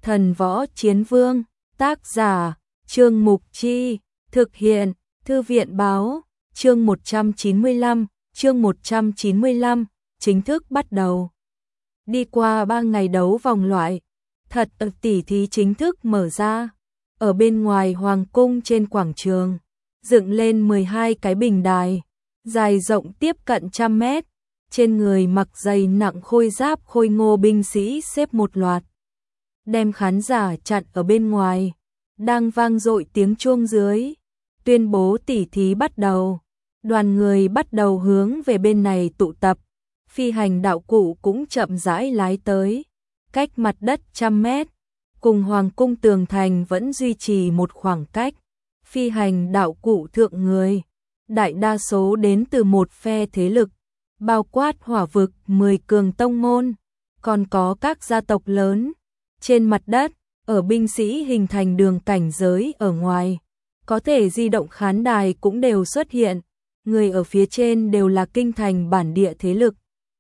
Thần Võ Chiến Vương, tác giả, Trương Mục Chi, thực hiện, Thư viện Báo, chương 195, chính thức bắt đầu. Đi qua 3 ngày đấu vòng loại, thật tỷ thí chính thức mở ra. Ở bên ngoài Hoàng cung trên quảng trường, dựng lên 12 cái bình đài, dài rộng tiếp cận 100 mét. Trên người mặc dày nặng khôi giáp khôi ngô binh sĩ xếp một loạt, đem khán giả chặn ở bên ngoài. Đang vang dội tiếng chuông dưới, tuyên bố tỷ thí bắt đầu. Đoàn người bắt đầu hướng về bên này tụ tập. Phi hành đạo cụ cũng chậm rãi lái tới, cách mặt đất 100 mét, cùng hoàng cung tường thành vẫn duy trì một khoảng cách. Phi hành đạo cụ thượng người, đại đa số đến từ một phe thế lực, bao quát Hỏa Vực 10 cường tông môn, còn có các gia tộc lớn. Trên mặt đất, ở binh sĩ hình thành đường cảnh giới ở ngoài, có thể di động khán đài cũng đều xuất hiện. Người ở phía trên đều là kinh thành bản địa thế lực.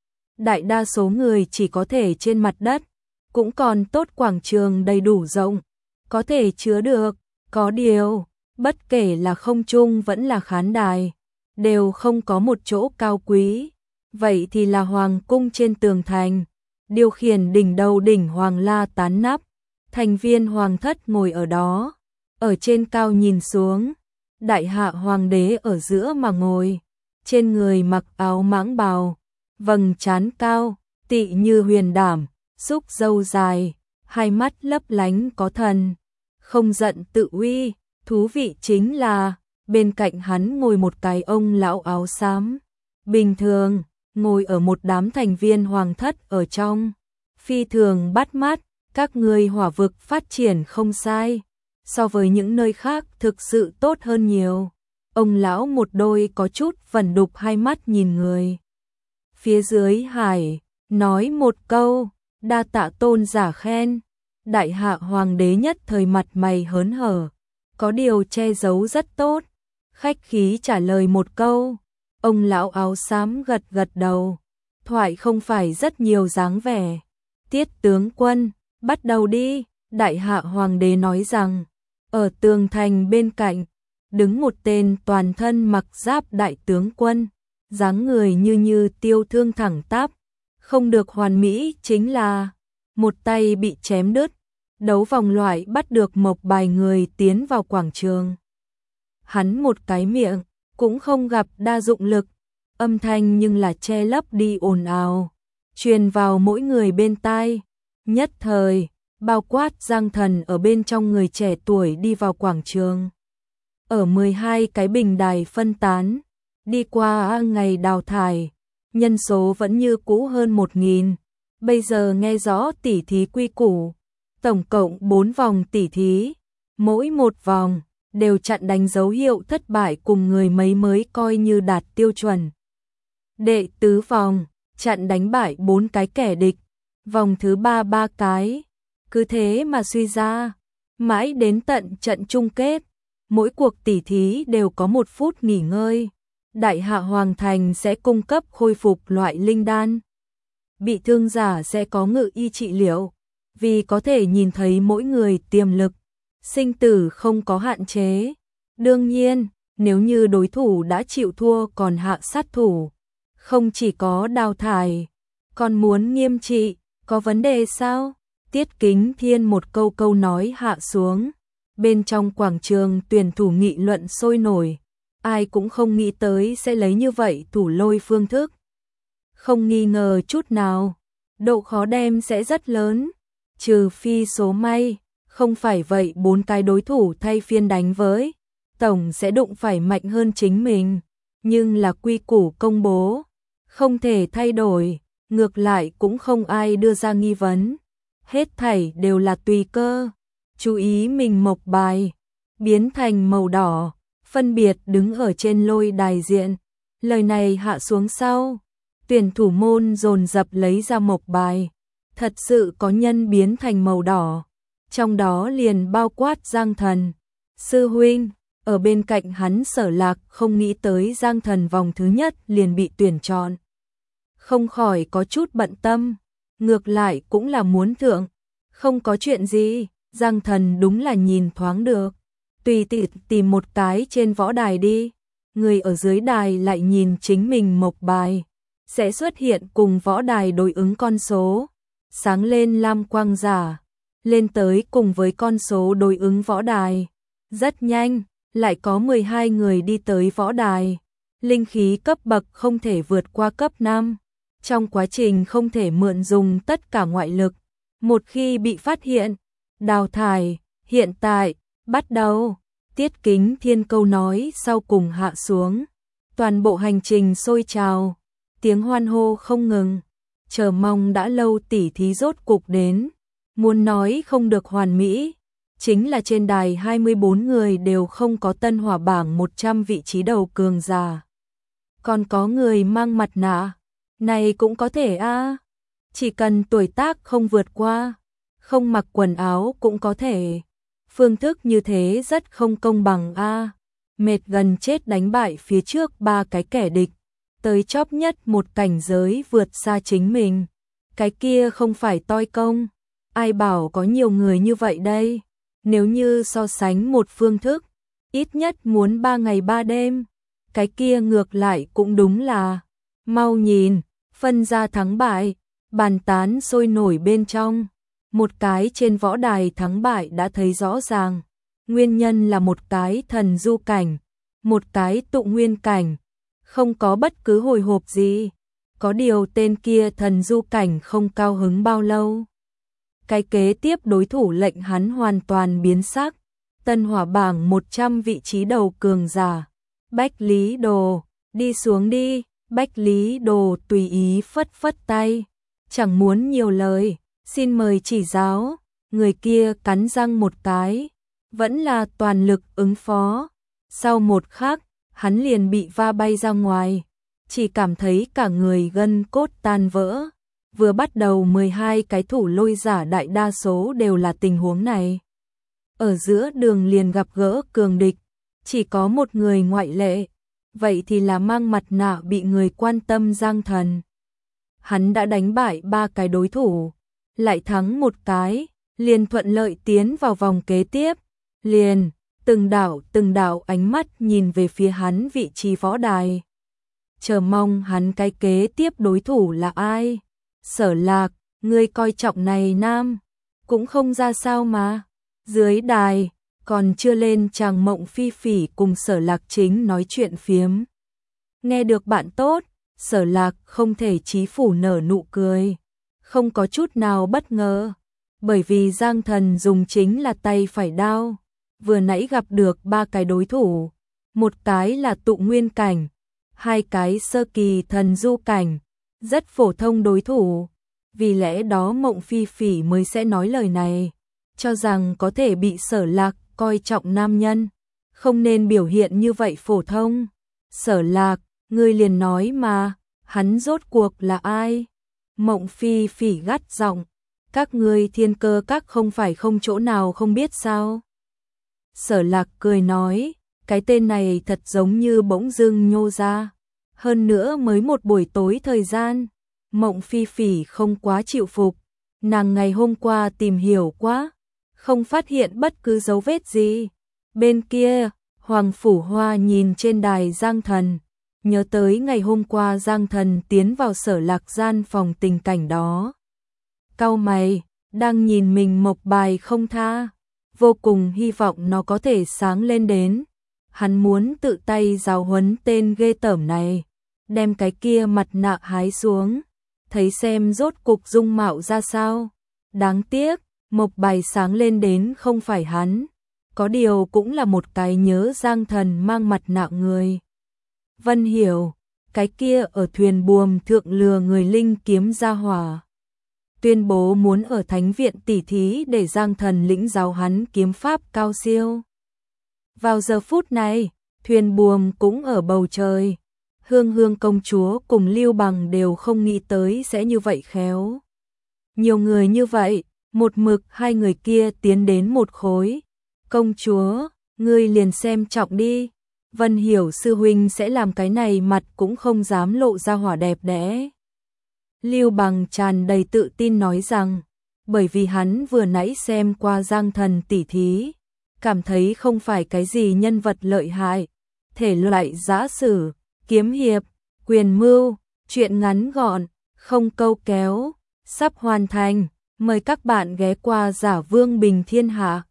Đại đa số người chỉ có thể trên mặt đất, cũng còn tốt quảng trường đầy đủ rộng, có thể chứa được. Có điều, bất kể là không trung vẫn là khán đài, đều không có một chỗ cao quý. Vậy thì là hoàng cung trên tường thành, điều khiển đỉnh đầu đỉnh hoàng la tán nắp, thành viên hoàng thất ngồi ở đó, ở trên cao nhìn xuống. Đại hạ hoàng đế ở giữa mà ngồi, trên người mặc áo mãng bào, vầng trán cao, tị như huyền đảm, xúc râu dài, hai mắt lấp lánh có thần, không giận tự uy. Thú vị chính là, bên cạnh hắn ngồi một cái ông lão áo xám, bình thường, ngồi ở một đám thành viên hoàng thất ở trong. Phi thường bắt mắt, các người Hỏa Vực phát triển không sai, so với những nơi khác thực sự tốt hơn nhiều. Ông lão một đôi có chút vẩn đục hai mắt nhìn người phía dưới hải, nói một câu, đa tạ tôn giả khen. Đại hạ hoàng đế nhất thời mặt mày hớn hở, có điều che giấu rất tốt, khách khí trả lời một câu. Ông lão áo xám gật gật đầu, thoại không phải rất nhiều dáng vẻ. Tiết tướng quân, bắt đầu đi. Đại hạ hoàng đế nói rằng, ở tường thành bên cạnh, đứng một tên toàn thân mặc giáp đại tướng quân, dáng người như tiêu thương thẳng tắp, không được hoàn mỹ chính là một tay bị chém đứt. Đấu vòng loại bắt được mộc bài người tiến vào quảng trường. Hắn một cái miệng, cũng không gặp đa dụng lực, âm thanh nhưng là che lấp đi ồn ào, truyền vào mỗi người bên tai. Nhất thời, bao quát Giang Thần ở bên trong người trẻ tuổi đi vào quảng trường. Ở 12 cái bình đài phân tán, đi qua ngày đào thải, nhân số vẫn như cũ hơn 1.000. Bây giờ nghe rõ tỷ thí quy củ, tổng cộng 4 vòng tỷ thí, mỗi một vòng đều chặn đánh dấu hiệu thất bại cùng người mấy mới coi như đạt tiêu chuẩn. Đệ tứ vòng, chặn đánh bại 4 cái kẻ địch, vòng thứ 3 cái. Cứ thế mà suy ra, mãi đến tận trận chung kết, mỗi cuộc tỷ thí đều có 1 phút nghỉ ngơi. Đại hạ hoàng thành sẽ cung cấp khôi phục loại linh đan. Bị thương giả sẽ có ngự y trị liệu, vì có thể nhìn thấy mỗi người tiềm lực. Sinh tử không có hạn chế. Đương nhiên, nếu như đối thủ đã chịu thua còn hạ sát thủ, không chỉ có đào thải, còn muốn nghiêm trị, có vấn đề sao? Tiết Kính Thiên một câu nói hạ xuống. Bên trong quảng trường tuyển thủ nghị luận sôi nổi, ai cũng không nghĩ tới sẽ lấy như vậy thủ lôi phương thức. Không nghi ngờ chút nào, độ khó đem sẽ rất lớn, trừ phi số may, không phải vậy 4 cái đối thủ thay phiên đánh với, tổng sẽ đụng phải mạnh hơn chính mình, nhưng là quy củ công bố, không thể thay đổi, ngược lại cũng không ai đưa ra nghi vấn, hết thảy đều là tùy cơ. Chú ý mình mộc bài, biến thành màu đỏ, phân biệt đứng ở trên lôi đài diện. Lời này hạ xuống sau, tuyển thủ môn dồn dập lấy ra mộc bài, thật sự có nhân biến thành màu đỏ, trong đó liền bao quát Giang Thần. Sư huynh, ở bên cạnh hắn Sở Lạc không nghĩ tới Giang Thần vòng thứ nhất liền bị tuyển chọn. Không khỏi có chút bận tâm, ngược lại cũng là muốn thượng. Không có chuyện gì, Giang Thần đúng là nhìn thoáng được. Tùy tìm một cái trên võ đài đi. Người ở dưới đài lại nhìn chính mình mộc bài. Sẽ xuất hiện cùng võ đài đối ứng con số. Sáng lên lam quang giả. Lên tới cùng với con số đối ứng võ đài. Rất nhanh, lại có 12 người đi tới võ đài. Linh khí cấp bậc không thể vượt qua cấp 5. Trong quá trình không thể mượn dùng tất cả ngoại lực. Một khi bị phát hiện, đào thải, hiện tại, bắt đầu. Tiết Kính Thiên câu nói sau cùng hạ xuống. Toàn bộ hành trình sôi trào, tiếng hoan hô không ngừng. Chờ mong đã lâu tỉ thí rốt cục đến. Muốn nói không được hoàn mỹ, chính là trên đài 24 người đều không có tân hỏa bảng 100 vị trí đầu cường giả. Còn có người mang mặt nạ, này cũng có thể a. Chỉ cần tuổi tác không vượt qua, không mặc quần áo cũng có thể. Phương thức như thế rất không công bằng a. Mệt gần chết đánh bại phía trước 3 cái kẻ địch, tới chóp nhất một cảnh giới vượt xa chính mình. Cái kia không phải toi công, ai bảo có nhiều người như vậy đây. Nếu như so sánh một phương thức, ít nhất muốn 3 ngày 3 đêm, cái kia ngược lại cũng đúng là. Mau nhìn, phân ra thắng bại, bàn tán sôi nổi bên trong. Một cái trên võ đài thắng bại đã thấy rõ ràng. Nguyên nhân là một cái thần du cảnh, một cái tụ nguyên cảnh. Không có bất cứ hồi hộp gì. Có điều tên kia thần du cảnh không cao hứng bao lâu. Cái kế tiếp đối thủ lệnh hắn hoàn toàn biến sắc. Tân hỏa bảng 100 vị trí đầu cường giả. Bách Lý Đồ, đi xuống đi. Bách Lý Đồ tùy ý phất phất tay. Chẳng muốn nhiều lời, xin mời chỉ giáo. Người kia cắn răng một cái, vẫn là toàn lực ứng phó. Sau một khắc, hắn liền bị va bay ra ngoài. Chỉ cảm thấy cả người gân cốt tan vỡ. Vừa bắt đầu 12 cái thủ lôi giả đại đa số đều là tình huống này. Ở giữa đường liền gặp gỡ cường địch, chỉ có một người ngoại lệ. Vậy thì là mang mặt nạ bị người quan tâm Giang Thần. Hắn đã đánh bại 3 cái đối thủ, lại thắng một cái, liền thuận lợi tiến vào vòng kế tiếp. Liền, từng đạo ánh mắt nhìn về phía hắn vị trí võ đài. Chờ mong hắn cái kế tiếp đối thủ là ai. Sở Lạc, ngươi coi trọng này nam, cũng không ra sao mà. Dưới đài, còn chưa lên chàng Mộng Phi Phỉ cùng Sở Lạc chính nói chuyện phiếm. Nghe được bạn tốt, Sở Lạc không thể chí phủ nở nụ cười. Không có chút nào bất ngờ, bởi vì Giang Thần dùng chính là tay phải đao. Vừa nãy gặp được 3 cái đối thủ, một cái là tụ nguyên cảnh, 2 cái sơ kỳ thần du cảnh, rất phổ thông đối thủ. Vì lẽ đó Mộng Phi Phỉ mới sẽ nói lời này, cho rằng có thể bị Sở Lạc coi trọng nam nhân, không nên biểu hiện như vậy phổ thông. Sở Lạc, ngươi liền nói mà, hắn rốt cuộc là ai? Mộng Phi Phỉ gắt giọng, các ngươi Thiên Cơ các không phải không chỗ nào không biết sao? Sở Lạc cười nói, cái tên này thật giống như bỗng dưng nhô ra. Hơn nữa mới một buổi tối thời gian. Mộng Phi Phỉ không quá chịu phục. Nàng ngày hôm qua tìm hiểu quá, không phát hiện bất cứ dấu vết gì. Bên kia, Hoàng Phủ Hoa nhìn trên đài Giang Thần, nhớ tới ngày hôm qua Giang Thần tiến vào Sở Lạc gian phòng tình cảnh đó. Cau mày, đang nhìn mình mộc bài không tha, vô cùng hy vọng nó có thể sáng lên đến. Hắn muốn tự tay giáo huấn tên ghê tởm này, đem cái kia mặt nạ hái xuống, thấy xem rốt cục dung mạo ra sao. Đáng tiếc, mộc bài sáng lên đến không phải hắn, có điều cũng là một cái nhớ Giang Thần mang mặt nạ người. Vân Hiểu, cái kia ở thuyền buồm thượng lừa người linh kiếm ra hỏa, tuyên bố muốn ở thánh viện tỉ thí để Giang Thần lĩnh giáo hắn kiếm pháp cao siêu. Vào giờ phút này, thuyền buồm cũng ở bầu trời. Hương Hương công chúa cùng Lưu Bằng đều không nghĩ tới sẽ như vậy khéo. Nhiều người như vậy, một mực hai người kia tiến đến một khối. Công chúa, ngươi liền xem trọng đi. Vân Hiểu sư huynh sẽ làm cái này mặt cũng không dám lộ ra hỏa đẹp đẽ. Lưu Bằng tràn đầy tự tin nói rằng, bởi vì hắn vừa nãy xem qua Giang Thần tỉ thí, cảm thấy không phải cái gì nhân vật lợi hại, thể loại giã sử, kiếm hiệp, quyền mưu, chuyện ngắn gọn, không câu kéo, sắp hoàn thành, mời các bạn ghé qua Giả Vương Bình Thiên Hạ.